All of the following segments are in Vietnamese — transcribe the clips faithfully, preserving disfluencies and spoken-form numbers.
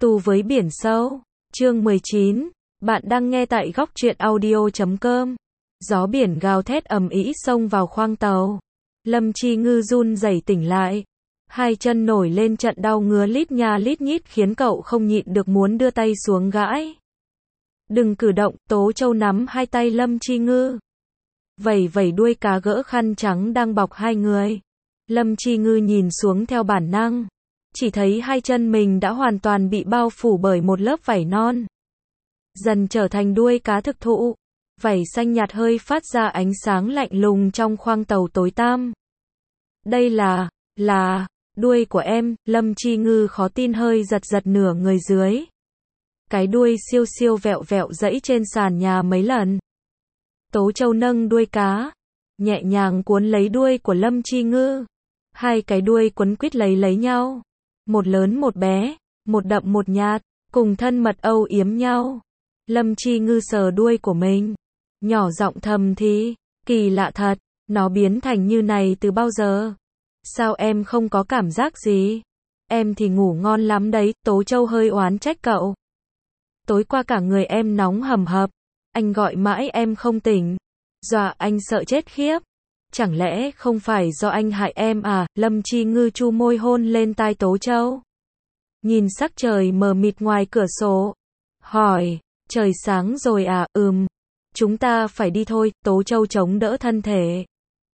Tù với biển sâu. Chương mười chín. Bạn đang nghe tại góc truyện audio chấm com. Gió biển gào thét ầm ĩ xông vào khoang tàu. Lâm Chi Ngư run rẩy tỉnh lại. Hai chân nổi lên trận đau ngứa lít nha lít nhít khiến cậu không nhịn được muốn đưa tay xuống gãi. Đừng cử động, Tố Châu nắm hai tay Lâm Chi Ngư. Vẩy vẩy đuôi cá gỡ khăn trắng đang bọc hai người. Lâm Chi Ngư nhìn xuống theo bản năng. Chỉ thấy hai chân mình đã hoàn toàn bị bao phủ bởi một lớp vảy non. Dần trở thành đuôi cá thực thụ. Vảy xanh nhạt hơi phát ra ánh sáng lạnh lùng trong khoang tàu tối tăm. Đây là, là, đuôi của em, Lâm Chi Ngư khó tin hơi giật giật nửa người dưới. Cái đuôi siêu siêu vẹo vẹo dẫy trên sàn nhà mấy lần. Tố Châu nâng đuôi cá, nhẹ nhàng cuốn lấy đuôi của Lâm Chi Ngư. Hai cái đuôi quấn quýt lấy lấy nhau. Một lớn một bé, một đậm một nhạt, cùng thân mật âu yếm nhau. Lâm Chi Ngư sờ đuôi của mình, nhỏ giọng thầm thì, kỳ lạ thật, nó biến thành như này từ bao giờ? Sao em không có cảm giác gì? Em thì ngủ ngon lắm đấy, Tố Châu hơi oán trách cậu. Tối qua cả người em nóng hầm hập, anh gọi mãi em không tỉnh, dọa anh sợ chết khiếp. Chẳng lẽ không phải do anh hại em à? Lâm Chi Ngư chu môi hôn lên tai Tố Châu. Nhìn sắc trời mờ mịt ngoài cửa sổ. Hỏi, trời sáng rồi à? Ừm. Chúng ta phải đi thôi. Tố Châu chống đỡ thân thể.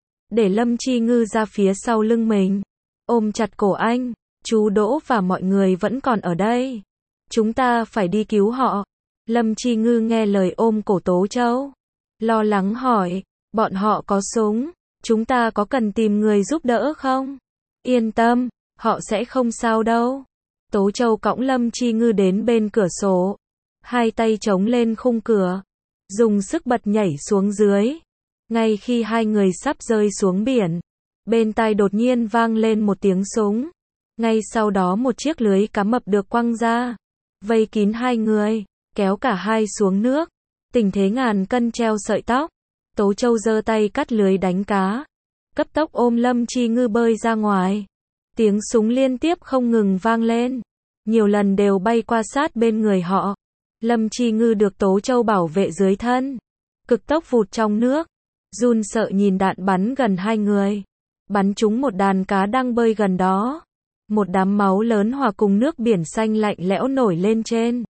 Để Lâm Chi Ngư ra phía sau lưng mình. Ôm chặt cổ anh. Chú Đỗ và mọi người vẫn còn ở đây. Chúng ta phải đi cứu họ. Lâm Chi Ngư nghe lời ôm cổ Tố Châu. Lo lắng hỏi, bọn họ có súng. Chúng ta có cần tìm người giúp đỡ không? Yên tâm, họ sẽ không sao đâu. Tố Châu cõng Lâm Chi Ngư đến bên cửa sổ. Hai tay chống lên khung cửa. Dùng sức bật nhảy xuống dưới. Ngay khi hai người sắp rơi xuống biển. Bên tai đột nhiên vang lên một tiếng súng. Ngay sau đó một chiếc lưới cá mập được quăng ra. Vây kín hai người. Kéo cả hai xuống nước. Tình thế ngàn cân treo sợi tóc. Tố Châu giơ tay cắt lưới đánh cá. Cấp tốc ôm Lâm Chi Ngư bơi ra ngoài. Tiếng súng liên tiếp không ngừng vang lên. Nhiều lần đều bay qua sát bên người họ. Lâm Chi Ngư được Tố Châu bảo vệ dưới thân. Cực tốc vụt trong nước. Run sợ nhìn đạn bắn gần hai người. Bắn trúng một đàn cá đang bơi gần đó. Một đám máu lớn hòa cùng nước biển xanh lạnh lẽo nổi lên trên.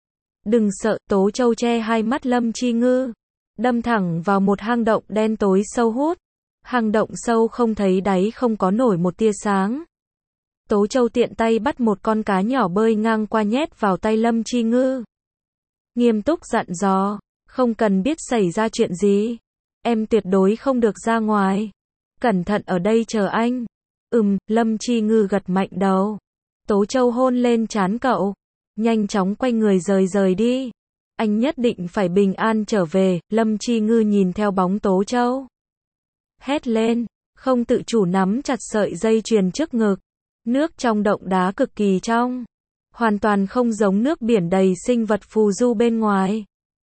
Đừng sợ, Tố Châu che hai mắt Lâm Chi Ngư. Đâm thẳng vào một hang động đen tối sâu hút. Hang động sâu không thấy đáy, không có nổi một tia sáng. Tố Châu tiện tay bắt một con cá nhỏ bơi ngang qua nhét vào tay Lâm Chi Ngư. Nghiêm túc dặn dò, không cần biết xảy ra chuyện gì. Em tuyệt đối không được ra ngoài. Cẩn thận ở đây chờ anh. Ừm, Lâm Chi Ngư gật mạnh đầu. Tố Châu hôn lên trán cậu. Nhanh chóng quay người rời rời đi. Anh nhất định phải bình an trở về. Lâm Chi Ngư nhìn theo bóng Tố Châu. Hét lên, không tự chủ nắm chặt sợi dây chuyền trước ngực. Nước trong động đá cực kỳ trong. Hoàn toàn không giống nước biển đầy sinh vật phù du bên ngoài.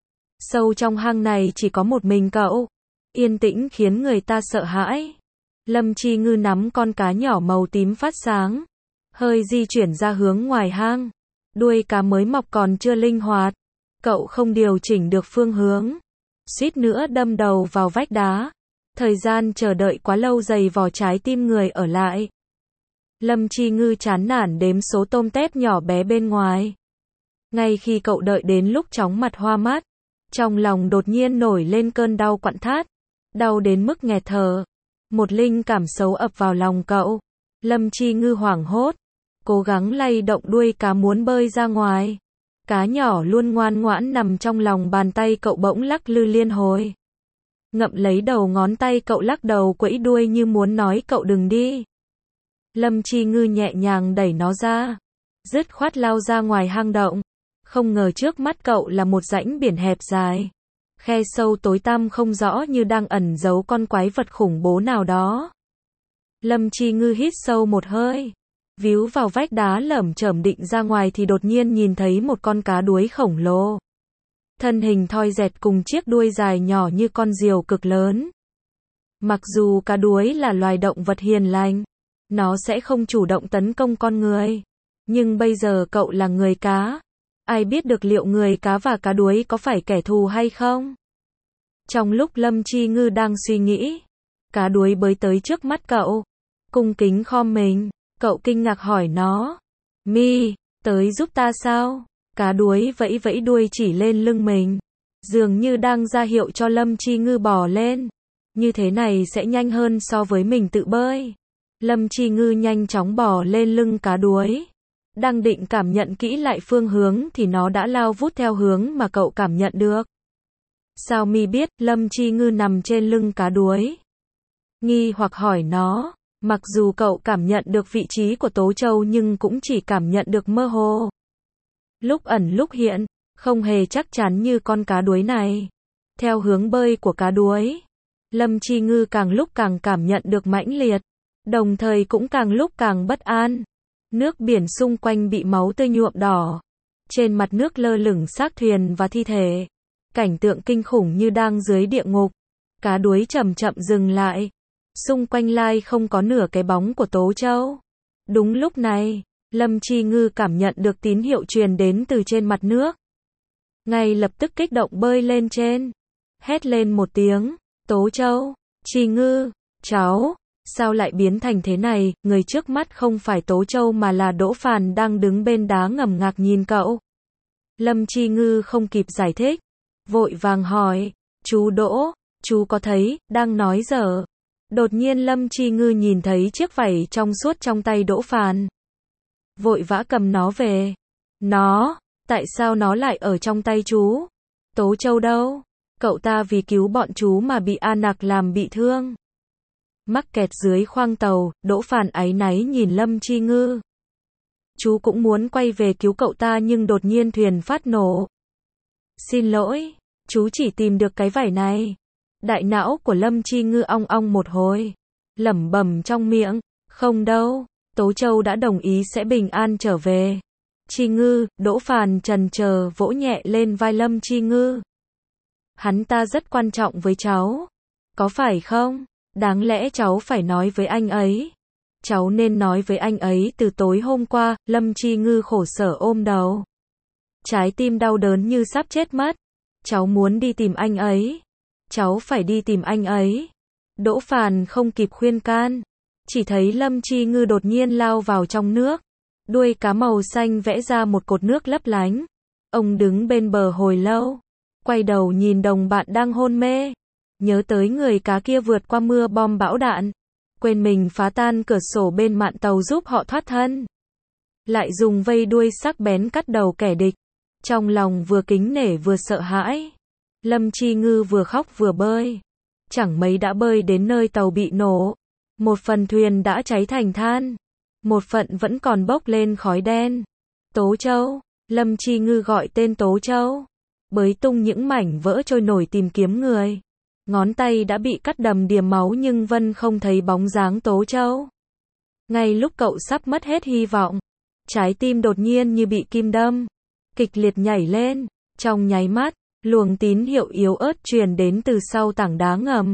Sâu trong hang này chỉ có một mình cậu. Yên tĩnh khiến người ta sợ hãi. Lâm Chi Ngư nắm con cá nhỏ màu tím phát sáng. Hơi di chuyển ra hướng ngoài hang. Đuôi cá mới mọc còn chưa linh hoạt. Cậu không điều chỉnh được phương hướng. Suýt nữa đâm đầu vào vách đá. Thời gian chờ đợi quá lâu dày vò trái tim người ở lại. Lâm Chi Ngư chán nản đếm số tôm tép nhỏ bé bên ngoài. Ngay khi cậu đợi đến lúc chóng mặt hoa mắt. Trong lòng đột nhiên nổi lên cơn đau quặn thắt. Đau đến mức nghẹt thở. Một linh cảm xấu ập vào lòng cậu. Lâm Chi Ngư hoảng hốt. Cố gắng lay động đuôi cá muốn bơi ra ngoài. Cá nhỏ luôn ngoan ngoãn nằm trong lòng bàn tay cậu bỗng lắc lư liên hồi. Ngậm lấy đầu ngón tay cậu lắc đầu quẫy đuôi như muốn nói cậu đừng đi. Lâm Chi Ngư nhẹ nhàng đẩy nó ra. Dứt khoát lao ra ngoài hang động. Không ngờ trước mắt cậu là một rãnh biển hẹp dài. Khe sâu tối tăm không rõ như đang ẩn giấu con quái vật khủng bố nào đó. Lâm Chi Ngư hít sâu một hơi. Víu vào vách đá lởm chởm định ra ngoài thì đột nhiên nhìn thấy một con cá đuối khổng lồ. Thân hình thoi dẹt cùng chiếc đuôi dài nhỏ như con diều cực lớn. Mặc dù cá đuối là loài động vật hiền lành, nó sẽ không chủ động tấn công con người. Nhưng bây giờ cậu là người cá. Ai biết được liệu người cá và cá đuối có phải kẻ thù hay không? Trong lúc Lâm Chi Ngư đang suy nghĩ, cá đuối bơi tới trước mắt cậu. Cung kính khom mình. Cậu kinh ngạc hỏi nó. Mi, tới giúp ta sao? Cá đuối vẫy vẫy đuôi chỉ lên lưng mình. Dường như đang ra hiệu cho Lâm Chi Ngư bò lên. Như thế này sẽ nhanh hơn so với mình tự bơi. Lâm Chi Ngư nhanh chóng bò lên lưng cá đuối. Đang định cảm nhận kỹ lại phương hướng thì nó đã lao vút theo hướng mà cậu cảm nhận được. Sao Mi biết Lâm Chi Ngư nằm trên lưng cá đuối? Nghi hoặc hỏi nó. Mặc dù cậu cảm nhận được vị trí của Tố Châu nhưng cũng chỉ cảm nhận được mơ hồ. Lúc ẩn lúc hiện, không hề chắc chắn như con cá đuối này. Theo hướng bơi của cá đuối, Lâm Chi Ngư càng lúc càng cảm nhận được mãnh liệt, đồng thời cũng càng lúc càng bất an. Nước biển xung quanh bị máu tươi nhuộm đỏ. Trên mặt nước lơ lửng xác thuyền và thi thể. Cảnh tượng kinh khủng như đang dưới địa ngục. Cá đuối chậm chậm dừng lại. Xung quanh lai không có nửa cái bóng của Tố Châu. Đúng lúc này, Lâm Chi Ngư cảm nhận được tín hiệu truyền đến từ trên mặt nước. Ngay lập tức kích động bơi lên trên. Hét lên một tiếng. Tố Châu, Chi Ngư, cháu, sao lại biến thành thế này? Người trước mắt không phải Tố Châu mà là Đỗ Phàn đang đứng bên đá ngầm ngạc nhìn cậu. Lâm Chi Ngư không kịp giải thích. Vội vàng hỏi. Chú Đỗ, chú có thấy, đang nói dở. Đột nhiên Lâm Chi Ngư nhìn thấy chiếc vảy trong suốt trong tay Đỗ Phàn. Vội vã cầm nó về. Nó, tại sao nó lại ở trong tay chú? Tố Châu đâu? Cậu ta vì cứu bọn chú mà bị A Nặc làm bị thương. Mắc kẹt dưới khoang tàu, Đỗ Phàn áy náy nhìn Lâm Chi Ngư. Chú cũng muốn quay về cứu cậu ta nhưng đột nhiên thuyền phát nổ. Xin lỗi, chú chỉ tìm được cái vải này. Đại não của Lâm Chi Ngư ong ong một hồi. Lẩm bẩm trong miệng. Không đâu, Tố Châu đã đồng ý sẽ bình an trở về. Chi Ngư, Đỗ Phàn chần chờ vỗ nhẹ lên vai Lâm Chi Ngư. Hắn ta rất quan trọng với cháu. Có phải không? Đáng lẽ cháu phải nói với anh ấy. Cháu nên nói với anh ấy từ tối hôm qua. Lâm Chi Ngư khổ sở ôm đầu. Trái tim đau đớn như sắp chết mất. Cháu muốn đi tìm anh ấy. Cháu phải đi tìm anh ấy. Đỗ Phàn không kịp khuyên can. Chỉ thấy Lâm Chi Ngư đột nhiên lao vào trong nước. Đuôi cá màu xanh vẽ ra một cột nước lấp lánh. Ông đứng bên bờ hồi lâu. Quay đầu nhìn đồng bạn đang hôn mê. Nhớ tới người cá kia vượt qua mưa bom bão đạn. Quên mình phá tan cửa sổ bên mạn tàu giúp họ thoát thân. Lại dùng vây đuôi sắc bén cắt đầu kẻ địch. Trong lòng vừa kính nể vừa sợ hãi. Lâm Chi Ngư vừa khóc vừa bơi. Chẳng mấy đã bơi đến nơi tàu bị nổ. Một phần thuyền đã cháy thành than. Một phận vẫn còn bốc lên khói đen. Tố Châu. Lâm Chi Ngư gọi tên Tố Châu. Bới tung những mảnh vỡ trôi nổi tìm kiếm người. Ngón tay đã bị cắt đầm đìa máu nhưng vẫn không thấy bóng dáng Tố Châu. Ngay lúc cậu sắp mất hết hy vọng, trái tim đột nhiên như bị kim đâm. Kịch liệt nhảy lên. Trong nháy mắt, luồng tín hiệu yếu ớt truyền đến từ sau tảng đá ngầm.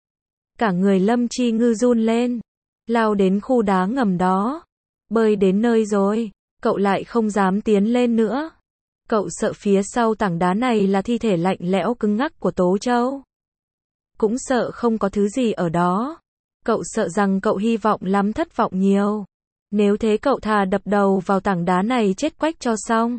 Cả người Lâm Chi Ngư run lên. Lao đến khu đá ngầm đó. Bơi đến nơi rồi. Cậu lại không dám tiến lên nữa. Cậu sợ phía sau tảng đá này là thi thể lạnh lẽo cứng ngắc của Tố Châu. Cũng sợ không có thứ gì ở đó. Cậu sợ rằng cậu hy vọng lắm thất vọng nhiều. Nếu thế cậu thà đập đầu vào tảng đá này chết quách cho xong.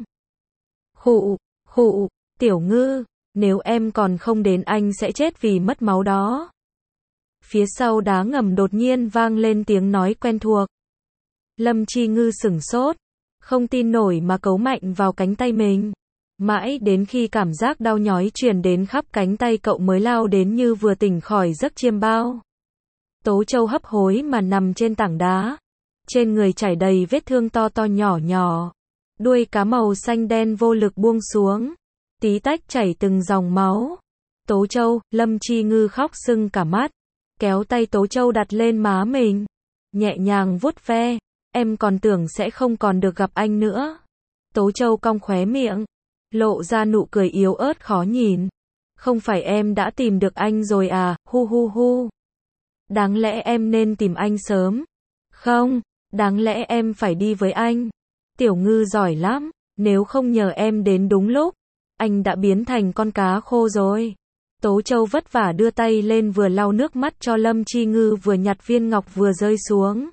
Khụ, khụ, Tiểu Ngư, nếu em còn không đến anh sẽ chết vì mất máu đó. Phía sau đá ngầm đột nhiên vang lên tiếng nói quen thuộc. Lâm Chi Ngư sửng sốt. Không tin nổi mà cấu mạnh vào cánh tay mình. Mãi đến khi cảm giác đau nhói truyền đến khắp cánh tay cậu mới lao đến như vừa tỉnh khỏi giấc chiêm bao. Tố Châu hấp hối mà nằm trên tảng đá. Trên người chảy đầy vết thương to to nhỏ nhỏ. Đuôi cá màu xanh đen vô lực buông xuống. Tí tách chảy từng dòng máu. Tố Châu, Lâm Chi Ngư khóc sưng cả mắt. Kéo tay Tố Châu đặt lên má mình. Nhẹ nhàng vuốt ve. Em còn tưởng sẽ không còn được gặp anh nữa. Tố Châu cong khóe miệng. Lộ ra nụ cười yếu ớt khó nhìn. Không phải em đã tìm được anh rồi à, hu hu hu. Đáng lẽ em nên tìm anh sớm. Không, đáng lẽ em phải đi với anh. Tiểu Ngư giỏi lắm, nếu không nhờ em đến đúng lúc, anh đã biến thành con cá khô rồi. Tố Châu vất vả đưa tay lên vừa lau nước mắt cho Lâm Chi Ngư vừa nhặt viên ngọc vừa rơi xuống.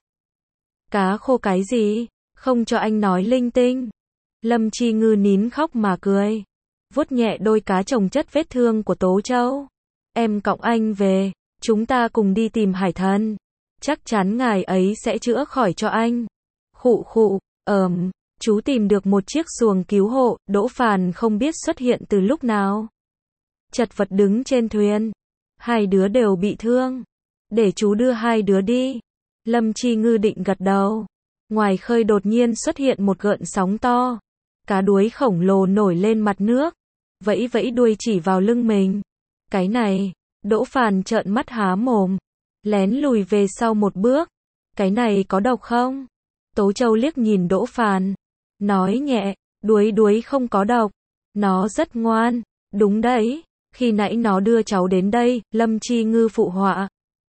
Cá khô cái gì? Không cho anh nói linh tinh. Lâm Chi Ngư nín khóc mà cười. Vuốt nhẹ đôi cá chồng chất vết thương của Tố Châu. Em cõng anh về, chúng ta cùng đi tìm hải thần. Chắc chắn ngài ấy sẽ chữa khỏi cho anh. Khụ khụ, ờm, chú tìm được một chiếc xuồng cứu hộ, Đỗ Phàn không biết xuất hiện từ lúc nào. Chật vật đứng trên thuyền. Hai đứa đều bị thương. Để chú đưa hai đứa đi. Lâm Chi Ngư định gật đầu. Ngoài khơi đột nhiên xuất hiện một gợn sóng to. Cá đuối khổng lồ nổi lên mặt nước. Vẫy vẫy đuôi chỉ vào lưng mình. Cái này, Đỗ Phàn trợn mắt há mồm. Lén lùi về sau một bước. Cái này có độc không? Tố Châu liếc nhìn Đỗ Phàn. Nói nhẹ, đuối đuối không có độc. Nó rất ngoan. Đúng đấy, khi nãy nó đưa cháu đến đây, Lâm Chi Ngư phụ họa.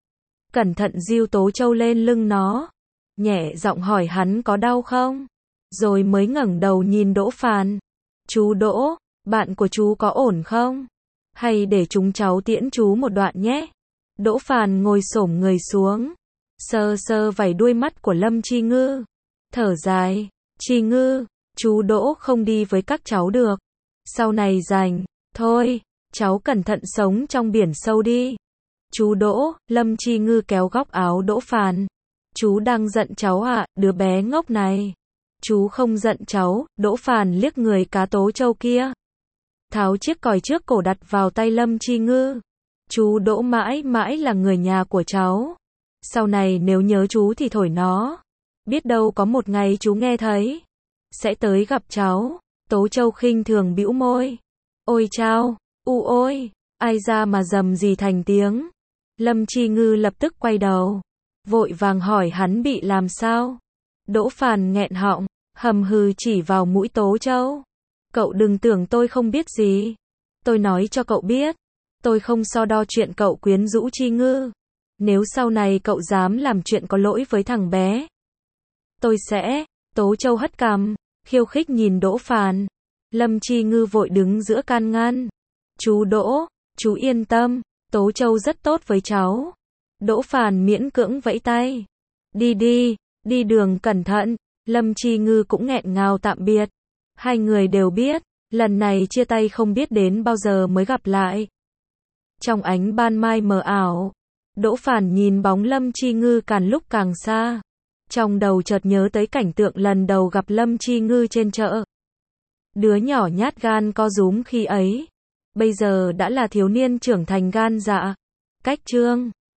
Cẩn thận giưu Tố Châu lên lưng nó. Nhẹ giọng hỏi hắn có đau không? Rồi mới ngẩng đầu nhìn Đỗ Phàn. Chú Đỗ, bạn của chú có ổn không? Hay để chúng cháu tiễn chú một đoạn nhé. Đỗ Phàn ngồi xổm người xuống. Sơ sơ vảy đuôi mắt của Lâm Chi Ngư. Thở dài. Chi Ngư, chú Đỗ không đi với các cháu được. Sau này rảnh. Thôi, cháu cẩn thận sống trong biển sâu đi. Chú Đỗ, Lâm Chi Ngư kéo góc áo Đỗ Phàn. Chú đang giận cháu à, đứa bé ngốc này. Chú không giận cháu, Đỗ Phàn liếc người cá Tố Châu kia. Tháo chiếc còi trước cổ đặt vào tay Lâm Chi Ngư. Chú Đỗ mãi mãi là người nhà của cháu. Sau này nếu nhớ chú thì thổi nó. Biết đâu có một ngày chú nghe thấy. Sẽ tới gặp cháu. Tố Châu khinh thường bĩu môi. Ôi chao, u ôi, ai ra mà rầm gì thành tiếng. Lâm Chi Ngư lập tức quay đầu. Vội vàng hỏi hắn bị làm sao. Đỗ Phàn nghẹn họng, hầm hừ chỉ vào mũi Tố Châu. Cậu đừng tưởng tôi không biết gì. Tôi nói cho cậu biết. Tôi không so đo chuyện cậu quyến rũ Chi Ngư. Nếu sau này cậu dám làm chuyện có lỗi với thằng bé, tôi sẽ. Tố Châu hất cằm, khiêu khích nhìn Đỗ Phàn. Lâm Chi Ngư vội đứng giữa can ngăn. Chú Đỗ, chú yên tâm, Tố Châu rất tốt với cháu. Đỗ Phàn miễn cưỡng vẫy tay. Đi đi, đi đường cẩn thận. Lâm Chi Ngư cũng nghẹn ngào tạm biệt. Hai người đều biết, lần này chia tay không biết đến bao giờ mới gặp lại. Trong ánh ban mai mờ ảo, Đỗ Phàn nhìn bóng Lâm Chi Ngư càng lúc càng xa. Trong đầu chợt nhớ tới cảnh tượng lần đầu gặp Lâm Chi Ngư trên chợ. Đứa nhỏ nhát gan co rúm khi ấy, bây giờ đã là thiếu niên trưởng thành gan dạ. Cách chương